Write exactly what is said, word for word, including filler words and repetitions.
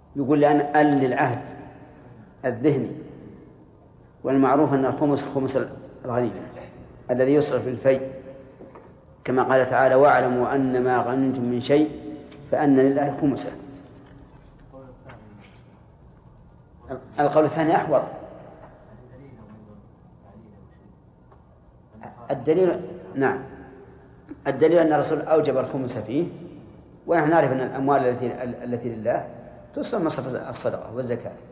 يقول لأن ال للعهد الذهني، والمعروف أن الخمس خمس الغنيمة الذي يصرف في الفيء، كما قال تعالى: واعلموا أن ما غنمتم من شيء فأن لله خمسه. القول الثاني أحوط. الدليل نعم الدليل أن الرسول أوجب الخمس فيه، ونحن نعرف أن الأموال التي التي لله تصرف مصرف الصدقة والزكاة.